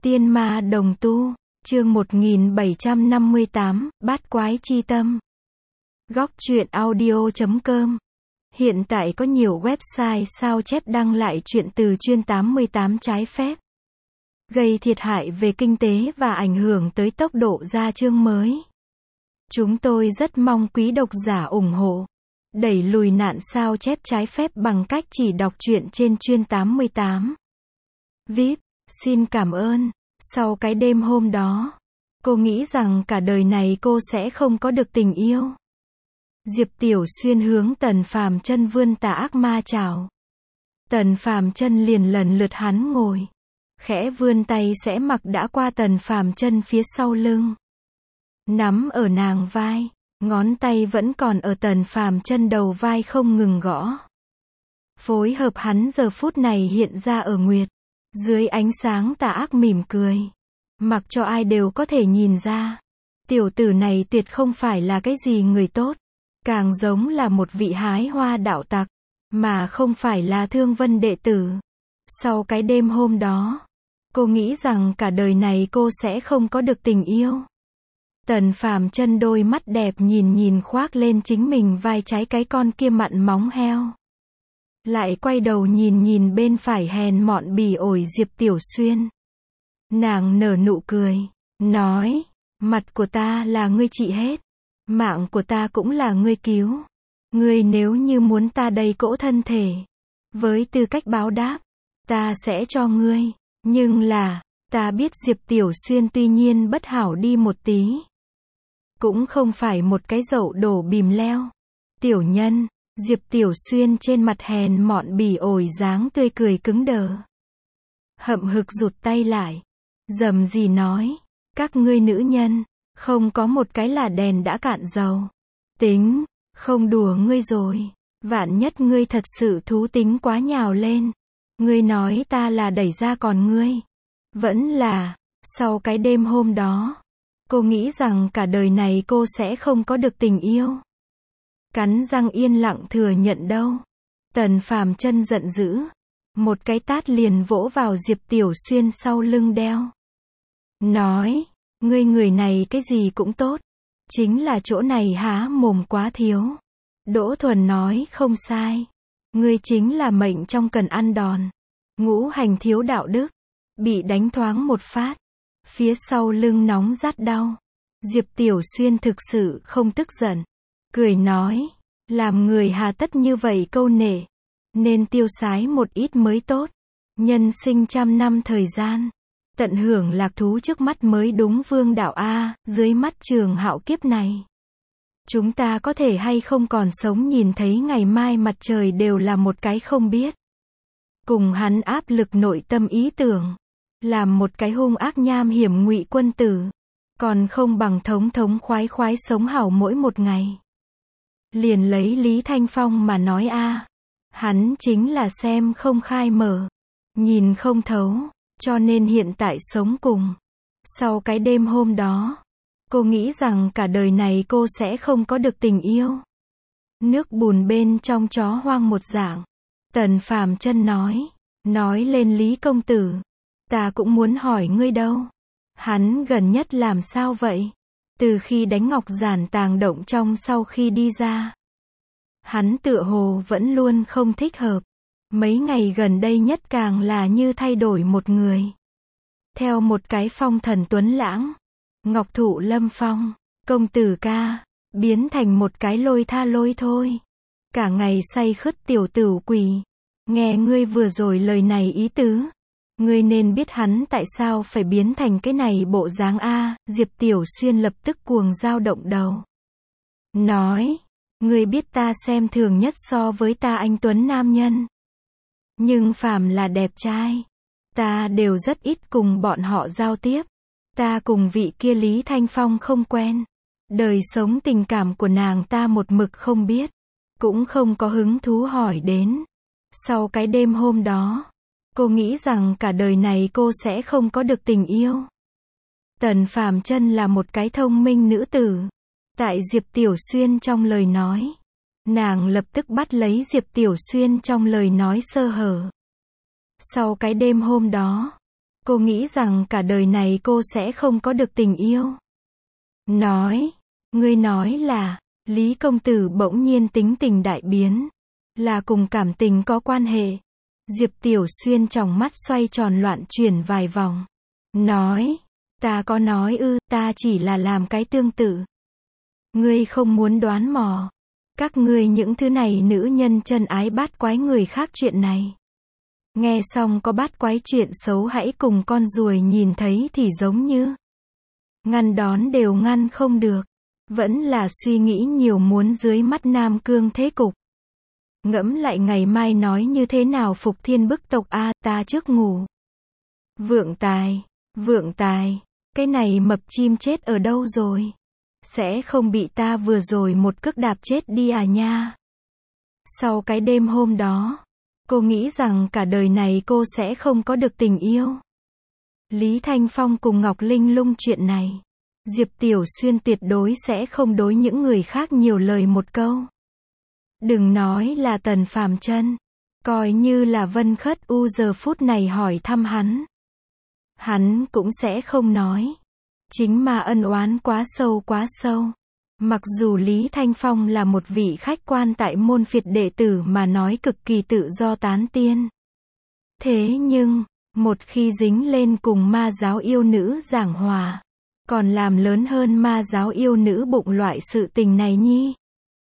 Tiên ma đồng tu, chương 1758, bát quái chi tâm. Góc truyện audio.com. Hiện tại có nhiều website sao chép đăng lại truyện từ chuyên 88 trái phép, gây thiệt hại về kinh tế và ảnh hưởng tới tốc độ ra chương mới. Chúng tôi rất mong quý độc giả ủng hộ, đẩy lùi nạn sao chép trái phép bằng cách chỉ đọc truyện trên chuyên 88. VIP, xin cảm ơn. Sau cái đêm hôm đó, cô nghĩ rằng cả đời này cô sẽ không có được tình yêu. Diệp Tiểu Xuyên hướng Tần Phàm Chân vươn tà ác ma chảo. Tần Phàm Chân liền lần lượt hắn ngồi, khẽ vươn tay sẽ mặc đã qua Tần Phàm Chân phía sau lưng, nắm ở nàng vai, ngón tay vẫn còn ở Tần Phàm Chân đầu vai không ngừng gõ. Phối hợp hắn giờ phút này hiện ra ở nguyệt, dưới ánh sáng tà ác mỉm cười, mặc cho ai đều có thể nhìn ra, tiểu tử này tuyệt không phải là cái gì người tốt, càng giống là một vị hái hoa đạo tặc, mà không phải là Thương Vân đệ tử. Sau cái đêm hôm đó, cô nghĩ rằng cả đời này cô sẽ không có được tình yêu. Tần Phàm Chân đôi mắt đẹp nhìn khoác lên chính mình vai trái cái con kia mặn móng heo, lại quay đầu nhìn bên phải hèn mọn bỉ ổi Diệp Tiểu Xuyên. Nàng nở nụ cười, nói, mặt của ta là ngươi trị hết, mạng của ta cũng là ngươi cứu. Ngươi nếu như muốn ta đầy cỗ thân thể, với tư cách báo đáp, ta sẽ cho ngươi. Nhưng là, ta biết Diệp Tiểu Xuyên tuy nhiên bất hảo đi một tí, cũng không phải một cái dậu đổ bìm leo. Tiểu nhân, Diệp Tiểu Xuyên trên mặt hèn mọn bỉ ổi dáng tươi cười cứng đờ, hậm hực rụt tay lại, rầm rì nói, các ngươi nữ nhân, không có một cái là đèn đã cạn dầu. Tính, không đùa ngươi rồi, vạn nhất ngươi thật sự thú tính quá nhào lên, ngươi nói ta là đẩy ra còn ngươi. Vẫn là, sau cái đêm hôm đó, cô nghĩ rằng cả đời này cô sẽ không có được tình yêu. Cắn răng yên lặng thừa nhận đâu. Tần Phàm Chân giận dữ, một cái tát liền vỗ vào Diệp Tiểu Xuyên sau lưng đeo. Nói, ngươi người này cái gì cũng tốt, chính là chỗ này há mồm quá thiếu. Đỗ Thuần nói không sai, ngươi chính là mệnh trong cần ăn đòn, ngũ hành thiếu đạo đức, bị đánh thoáng một phát, phía sau lưng nóng rát đau. Diệp Tiểu Xuyên thực sự không tức giận, cười nói, làm người hà tất như vậy câu nệ, nên tiêu sái một ít mới tốt. Nhân sinh trăm năm thời gian, tận hưởng lạc thú trước mắt mới đúng vương đạo a. Dưới mắt Trường Hạo kiếp này, chúng ta có thể hay không còn sống nhìn thấy ngày mai mặt trời đều là một cái không biết. Cùng hắn áp lực nội tâm ý tưởng, làm một cái hung ác nham hiểm ngụy quân tử, còn không bằng thống khoái sống hảo mỗi một ngày. Liền lấy Lý Thanh Phong mà nói a, hắn chính là xem không khai mở, nhìn không thấu, cho nên hiện tại sống cùng. Sau cái đêm hôm đó, cô nghĩ rằng cả đời này cô sẽ không có được tình yêu. Nước bùn bên trong chó hoang một dạng. Tần Phàm Chân nói lên Lý công tử, ta cũng muốn hỏi ngươi đâu. Hắn gần nhất làm sao vậy? Từ khi đánh Ngọc Giản tàng động trong sau khi đi ra, hắn tựa hồ vẫn luôn không thích hợp. Mấy ngày gần đây nhất càng là như thay đổi một người. Theo một cái phong thần tuấn lãng, ngọc thụ lâm phong, công tử ca, biến thành một cái lôi tha lôi thôi. Cả ngày say khướt tiểu tử quỷ. Nghe ngươi vừa rồi lời này ý tứ, ngươi nên biết hắn tại sao phải biến thành cái này bộ dáng a. Diệp Tiểu Xuyên lập tức cuồng dao động đầu, nói, ngươi biết ta xem thường nhất so với ta anh tuấn nam nhân, nhưng phàm là đẹp trai, ta đều rất ít cùng bọn họ giao tiếp. Ta cùng vị kia Lý Thanh Phong không quen, đời sống tình cảm của nàng ta một mực không biết, cũng không có hứng thú hỏi đến. Sau cái đêm hôm đó, cô nghĩ rằng cả đời này cô sẽ không có được tình yêu. Tần Phàm Chân là một cái thông minh nữ tử. Tại Diệp Tiểu Xuyên trong lời nói, nàng lập tức bắt lấy Diệp Tiểu Xuyên trong lời nói sơ hở. Sau cái đêm hôm đó, Cô nghĩ rằng cả đời này cô sẽ không có được tình yêu. Nói, ngươi nói là, Lý công tử bỗng nhiên tính tình đại biến, là cùng cảm tình có quan hệ. Diệp Tiểu Xuyên tròng mắt xoay tròn loạn chuyển vài vòng. Nói, ta có nói ư, ta chỉ là làm cái tương tự. Ngươi không muốn đoán mò. Các ngươi những thứ này nữ nhân chân ái bát quái người khác chuyện này. Nghe xong có bát quái chuyện xấu hãy cùng con ruồi nhìn thấy thì giống như ngăn đón đều ngăn không được. Vẫn là suy nghĩ nhiều muốn dưới mắt Nam Cương thế cục. Ngẫm lại ngày mai nói như thế nào phục thiên bức tộc a, ta trước ngủ. Vượng tài, cái này mập chim chết ở đâu rồi? Sẽ không bị ta vừa rồi một cước đạp chết đi à nha? Sau cái đêm hôm đó, cô nghĩ rằng cả đời này cô sẽ không có được tình yêu. Lý Thanh Phong cùng Ngọc Linh Lung chuyện này, Diệp Tiểu Xuyên tuyệt đối sẽ không đối những người khác nhiều lời một câu. Đừng nói là Tần Phàm Chân, coi như là Vân Khất U giờ phút này hỏi thăm hắn cũng sẽ không nói. Chính mà ân oán quá sâu. Mặc dù Lý Thanh Phong là một vị khách quan tại môn phiệt đệ tử mà nói cực kỳ tự do tán tiên. Thế nhưng, một khi dính lên cùng ma giáo yêu nữ giảng hòa, còn làm lớn hơn ma giáo yêu nữ bụng loại sự tình này nhi.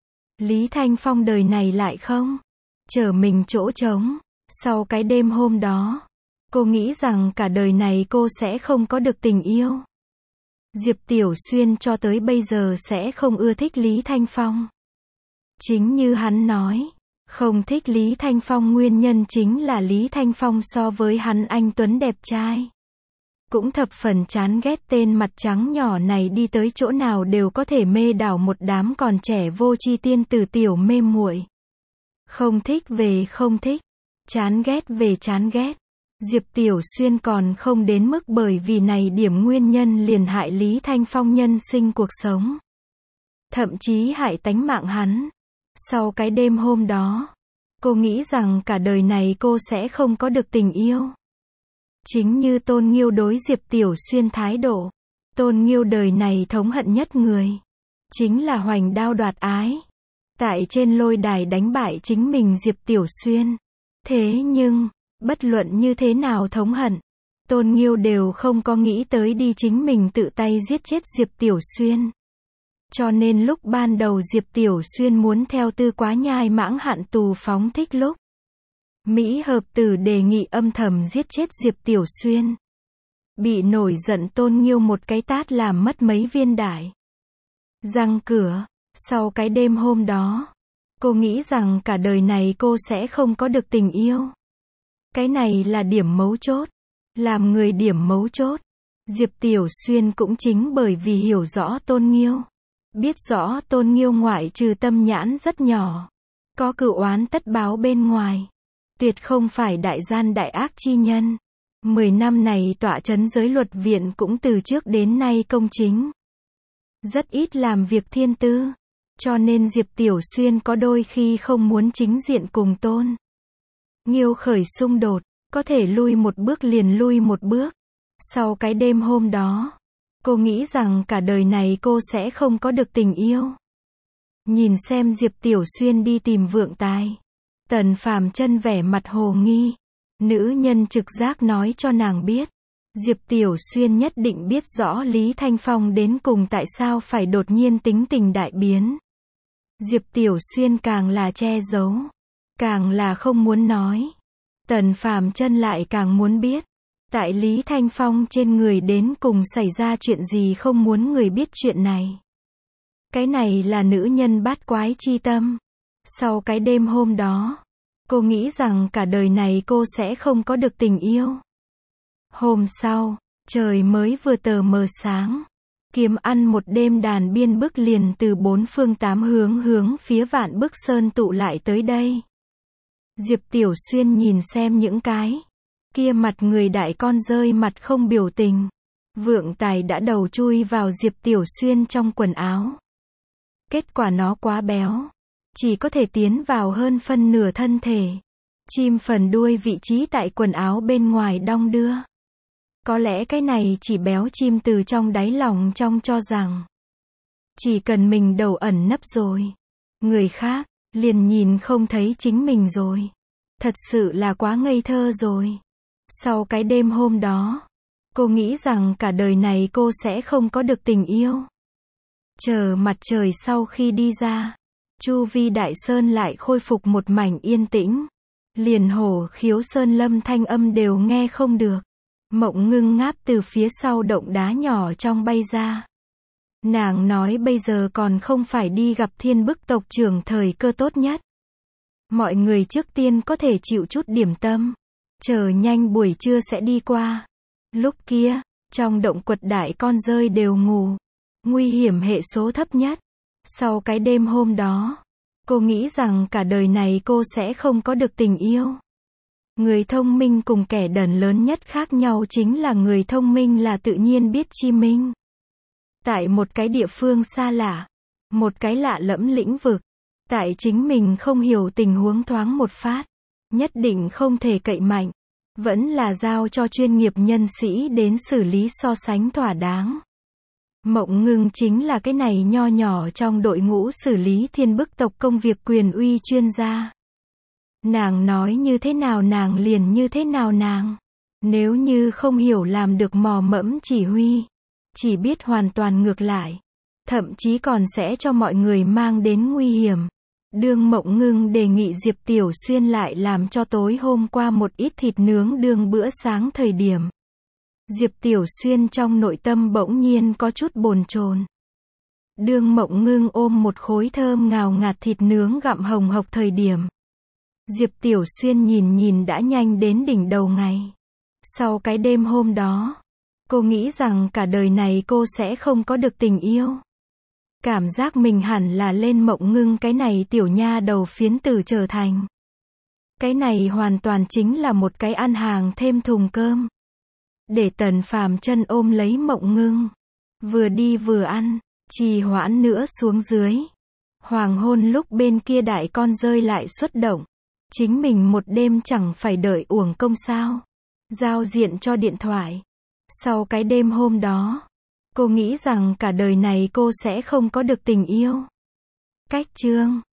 Lý Thanh Phong đời này lại không chở mình chỗ trống. Sau cái đêm hôm đó, cô nghĩ rằng cả đời này cô sẽ không có được tình yêu. Diệp Tiểu Xuyên cho tới bây giờ sẽ không ưa thích Lý Thanh Phong. Chính như hắn nói, không thích Lý Thanh Phong nguyên nhân chính là Lý Thanh Phong so với hắn anh tuấn đẹp trai. Cũng thập phần chán ghét tên mặt trắng nhỏ này đi tới chỗ nào đều có thể mê đảo một đám còn trẻ vô tri tiên tử tiểu mê muội. Không thích về không thích, chán ghét về chán ghét. Diệp Tiểu Xuyên còn không đến mức bởi vì này điểm nguyên nhân liền hại Lý Thanh Phong nhân sinh cuộc sống. Thậm chí hại tánh mạng hắn. Sau cái đêm hôm đó, cô nghĩ rằng cả đời này cô sẽ không có được tình yêu. Chính như Tôn Nghiêu đối Diệp Tiểu Xuyên thái độ. Tôn Nghiêu đời này thống hận nhất người chính là hoành đao đoạt ái. Tại trên lôi đài đánh bại chính mình Diệp Tiểu Xuyên. Thế nhưng, bất luận như thế nào thống hận, Tôn Nghiêu đều không có nghĩ tới đi chính mình tự tay giết chết Diệp Tiểu Xuyên. Cho nên lúc ban đầu Diệp Tiểu Xuyên muốn theo Tư Quá Nhai mãng hạn tù phóng thích lúc, Mỹ Hợp Tử đề nghị âm thầm giết chết Diệp Tiểu Xuyên. Bị nổi giận Tôn Nghiêu một cái tát làm mất mấy viên đải răng cửa. Sau cái đêm hôm đó, cô nghĩ rằng cả đời này cô sẽ không có được tình yêu. Cái này là điểm mấu chốt. Làm người điểm mấu chốt. Diệp Tiểu Xuyên cũng chính bởi vì hiểu rõ Tôn Nghiêu. Biết rõ Tôn Nghiêu ngoại trừ tâm nhãn rất nhỏ, có cửu oán tất báo bên ngoài. Tuyệt không phải đại gian đại ác chi nhân. 10 năm này tọa chấn giới luật viện cũng từ trước đến nay công chính. Rất ít làm việc thiên tư. Cho nên Diệp Tiểu Xuyên có đôi khi không muốn chính diện cùng Tôn Nghiêu khởi xung đột, có thể lui một bước liền lui một bước. Sau cái đêm hôm đó, cô nghĩ rằng cả đời này cô sẽ không có được tình yêu. Nhìn xem Diệp Tiểu Xuyên đi tìm vượng tài. Tần Phàm Chân vẻ mặt hồ nghi. Nữ nhân trực giác nói cho nàng biết. Diệp Tiểu Xuyên nhất định biết rõ Lý Thanh Phong đến cùng tại sao phải đột nhiên tính tình đại biến. Diệp Tiểu Xuyên càng là che giấu, càng là không muốn nói. Tần Phàm Chân lại càng muốn biết. Tại Lý Thanh Phong trên người đến cùng xảy ra chuyện gì không muốn người biết chuyện này. Cái này là nữ nhân bát quái chi tâm. Sau cái đêm hôm đó, cô nghĩ rằng cả đời này cô sẽ không có được tình yêu. Hôm sau, trời mới vừa tờ mờ sáng. Kiếm ăn một đêm đàn biên bức liền từ 4 phương 8 hướng phía Vạn Bức Sơn tụ lại tới đây. Diệp Tiểu Xuyên nhìn xem những cái kia mặt người đại con rơi mặt không biểu tình. Vượng tài đã đầu chui vào Diệp Tiểu Xuyên trong quần áo. Kết quả nó quá béo, chỉ có thể tiến vào hơn phân nửa thân thể. Chim phần đuôi vị trí tại quần áo bên ngoài đong đưa. Có lẽ cái này chỉ béo chim từ trong đáy lòng trong cho rằng chỉ cần mình đầu ẩn nấp rồi, người khác liền nhìn không thấy chính mình rồi. Thật sự là quá ngây thơ rồi. Sau cái đêm hôm đó, cô nghĩ rằng cả đời này cô sẽ không có được tình yêu. Chờ mặt trời sau khi đi ra, chu vi đại sơn lại khôi phục một mảnh yên tĩnh. Liền hổ khiếu sơn lâm thanh âm đều nghe không được. Mộng Ngưng ngáp từ phía sau động đá nhỏ trong bay ra. Nàng nói bây giờ còn không phải đi gặp Thiên Bức tộc trưởng thời cơ tốt nhất. Mọi người trước tiên có thể chịu chút điểm tâm. Chờ nhanh buổi trưa sẽ đi qua. Lúc kia, trong động quật đại con rơi đều ngủ. Nguy hiểm hệ số thấp nhất. Sau cái đêm hôm đó, cô nghĩ rằng cả đời này cô sẽ không có được tình yêu. Người thông minh cùng kẻ đần lớn nhất khác nhau chính là người thông minh là tự nhiên biết chi minh. Tại một cái địa phương xa lạ, một cái lạ lẫm lĩnh vực, tại chính mình không hiểu tình huống thoáng một phát, nhất định không thể cậy mạnh, vẫn là giao cho chuyên nghiệp nhân sĩ đến xử lý so sánh thỏa đáng. Mộng Ngưng chính là cái này nho nhỏ trong đội ngũ xử lý Thiên Bức tộc công việc quyền uy chuyên gia. Nàng nói như thế nào nàng liền như thế nào nàng. Nếu như không hiểu làm được mò mẫm chỉ huy, chỉ biết hoàn toàn ngược lại, thậm chí còn sẽ cho mọi người mang đến nguy hiểm. Đương Mộng Ngưng đề nghị Diệp Tiểu Xuyên lại làm cho tối hôm qua một ít thịt nướng đương bữa sáng thời điểm. Diệp Tiểu Xuyên trong nội tâm bỗng nhiên có chút bồn chồn. Đương Mộng Ngưng ôm một khối thơm ngào ngạt thịt nướng gặm hồng hộc thời điểm. Diệp Tiểu Xuyên nhìn đã nhanh đến đỉnh đầu ngày. Sau cái đêm hôm đó, cô nghĩ rằng cả đời này cô sẽ không có được tình yêu. Cảm giác mình hẳn là lên Mộng Ngưng cái này tiểu nha đầu phiến tử trở thành. Cái này hoàn toàn chính là một cái ăn hàng thêm thùng cơm. Để Tần Phàm chân ôm lấy Mộng Ngưng. Vừa đi vừa ăn, trì hoãn nữa xuống dưới. Hoàng hôn lúc bên kia đại con rơi lại xuất động. Chính mình một đêm chẳng phải đợi uổng công sao. Giao diện cho điện thoại. Sau cái đêm hôm đó, cô nghĩ rằng cả đời này cô sẽ không có được tình yêu. Cách chương